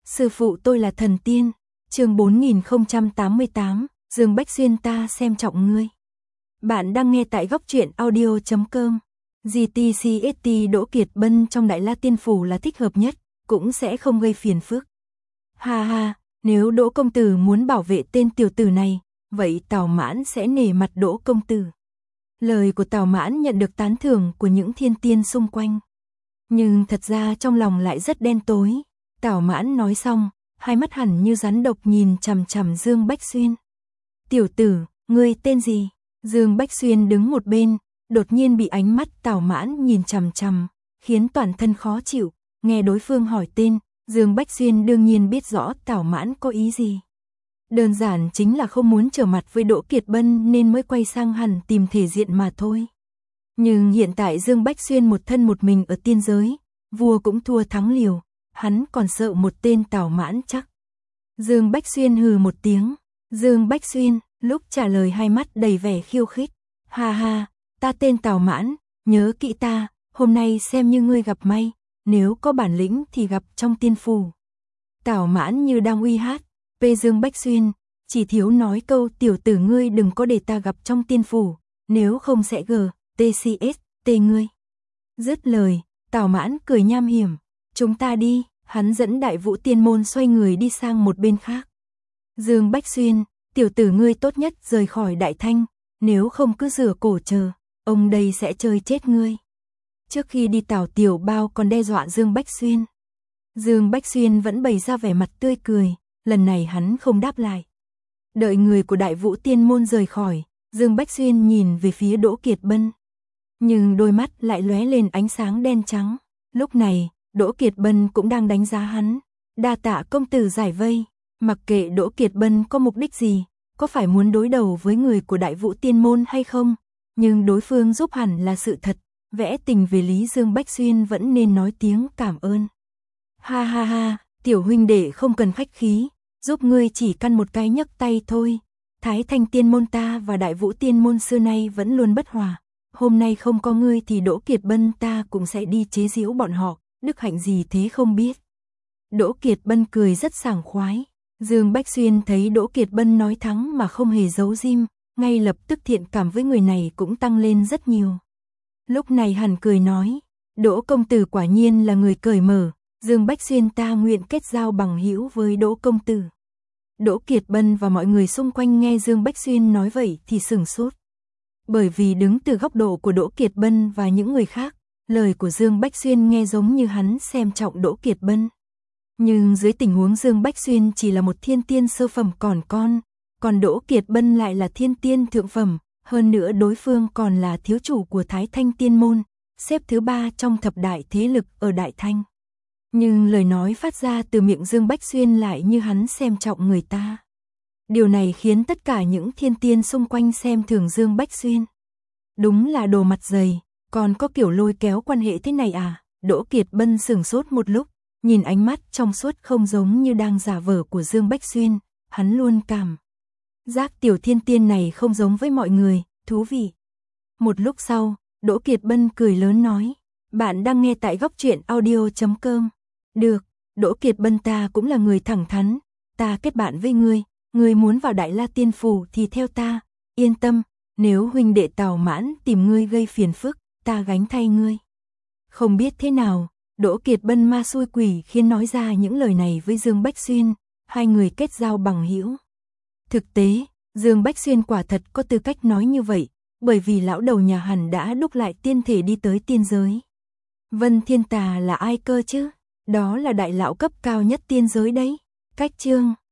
Sư phụ tôi là thần tiên. Chương 4088, Dương Bách Xuyên ta xem trọng ngươi. Bạn đang nghe tại góc truyện audio.com. GTCST Đỗ Kiệt Bân trong Đại La Tiên Phủ là thích hợp nhất, cũng sẽ không gây phiền phức. Ha ha, nếu Đỗ công tử muốn bảo vệ tên tiểu tử này, vậy Tào Mãn sẽ nể mặt Đỗ công tử. Lời của Tào Mãn nhận được tán thưởng của những thiên tiên xung quanh. Nhưng thật ra trong lòng lại rất đen tối. Tào Mãn nói xong, hai mắt hẳn như rắn độc nhìn chằm chằm Dương Bách Xuyên. Tiểu tử, ngươi tên gì? Dương Bách Xuyên đứng một bên, đột nhiên bị ánh mắt Tào Mãn nhìn chằm chằm, khiến toàn thân khó chịu. Nghe đối phương hỏi tên, Dương Bách Xuyên đương nhiên biết rõ Tào Mãn có ý gì. Đơn giản chính là không muốn trở mặt với Đỗ Kiệt Bân nên mới quay sang hẳn tìm thể diện mà thôi. Nhưng hiện tại Dương Bách Xuyên một thân một mình ở tiên giới, vua cũng thua thắng liều, hắn còn sợ một tên Tào Mãn chắc. Dương Bách Xuyên hừ một tiếng. Dương Bách Xuyên lúc trả lời hai mắt đầy vẻ khiêu khích. Ha ha, ta tên Tào Mãn, nhớ kỹ ta, hôm nay xem như ngươi gặp may, nếu có bản lĩnh thì gặp trong tiên phủ. Tào Mãn như đang uy hát. Dương Bách Xuyên chỉ thiếu nói câu tiểu tử ngươi đừng có để ta gặp trong tiên phủ, nếu không sẽ TCST ngươi. Dứt lời, Tào Mãn cười nham hiểm. Chúng ta đi, hắn dẫn Đại Vũ Tiên môn xoay người đi sang một bên khác. Dương Bách Xuyên, tiểu tử ngươi tốt nhất rời khỏi Đại Thanh, nếu không cứ rửa cổ chờ, ông đây sẽ chơi chết ngươi. Trước khi đi Tào Tiểu Bao còn đe dọa Dương Bách Xuyên. Dương Bách Xuyên vẫn bày ra vẻ mặt tươi cười, lần này hắn không đáp lại. Đợi người của Đại Vũ Tiên môn rời khỏi, Dương Bách Xuyên nhìn về phía Đỗ Kiệt Bân. Nhưng đôi mắt lại lóe lên ánh sáng đen trắng. Lúc này, Đỗ Kiệt Bân cũng đang đánh giá hắn. Đa tạ công tử giải vây. Mặc kệ Đỗ Kiệt Bân có mục đích gì, có phải muốn đối đầu với người của Đại Vũ Tiên môn hay không, nhưng đối phương giúp hẳn là sự thật. Vẽ tình về lý, Dương Bách Xuyên vẫn nên nói tiếng cảm ơn. Ha ha ha, tiểu huynh đệ không cần khách khí, giúp ngươi chỉ căn một cái nhấc tay thôi. Thái Thanh Tiên môn ta và Đại Vũ Tiên môn xưa nay vẫn luôn bất hòa. Hôm nay không có ngươi thì Đỗ Kiệt Bân ta cũng sẽ đi chế giễu bọn họ, đức hạnh gì thế không biết. Đỗ Kiệt Bân cười rất sảng khoái. Dương Bách Xuyên thấy Đỗ Kiệt Bân nói thắng mà không hề giấu giim, ngay lập tức thiện cảm với người này cũng tăng lên rất nhiều. Lúc này hẳn cười nói, Đỗ công tử quả nhiên là người cởi mở, Dương Bách Xuyên ta nguyện kết giao bằng hữu với Đỗ công tử. Đỗ Kiệt Bân và mọi người xung quanh nghe Dương Bách Xuyên nói vậy thì sửng sốt. Bởi vì đứng từ góc độ của Đỗ Kiệt Bân và những người khác, lời của Dương Bách Xuyên nghe giống như hắn xem trọng Đỗ Kiệt Bân. Nhưng dưới tình huống Dương Bách Xuyên chỉ là một thiên tiên sơ phẩm còn Đỗ Kiệt Bân lại là thiên tiên thượng phẩm, hơn nữa đối phương còn là thiếu chủ của Thái Thanh Tiên môn, xếp thứ 3 trong thập đại thế lực ở Đại Thanh. Nhưng lời nói phát ra từ miệng Dương Bách Xuyên lại như hắn xem trọng người ta. Điều này khiến tất cả những thiên tiên xung quanh xem thường Dương Bách Xuyên. Đúng là đồ mặt dày, còn có kiểu lôi kéo quan hệ thế này à? Đỗ Kiệt Bân sửng sốt một lúc, nhìn ánh mắt trong suốt không giống như đang giả vờ của Dương Bách Xuyên, hắn luôn cảm giác tiểu thiên tiên này không giống với mọi người, thú vị. Một lúc sau, Đỗ Kiệt Bân cười lớn nói, bạn đang nghe tại góc truyện audio.com. Được, Đỗ Kiệt Bân ta cũng là người thẳng thắn, ta kết bạn với ngươi, ngươi muốn vào Đại La Tiên Phủ thì theo ta, yên tâm, nếu huynh đệ Tào Mãn tìm ngươi gây phiền phức, ta gánh thay ngươi. Không biết thế nào, Đỗ Kiệt Bân ma xui quỷ khiến nói ra những lời này với Dương Bách Xuyên, hai người kết giao bằng hữu. Thực tế, Dương Bách Xuyên quả thật có tư cách nói như vậy, bởi vì lão đầu nhà hẳn đã đúc lại tiên thể đi tới tiên giới. Vân Thiên Tà là ai cơ chứ? Đó là đại lão cấp cao nhất tiên giới đấy. Cách chương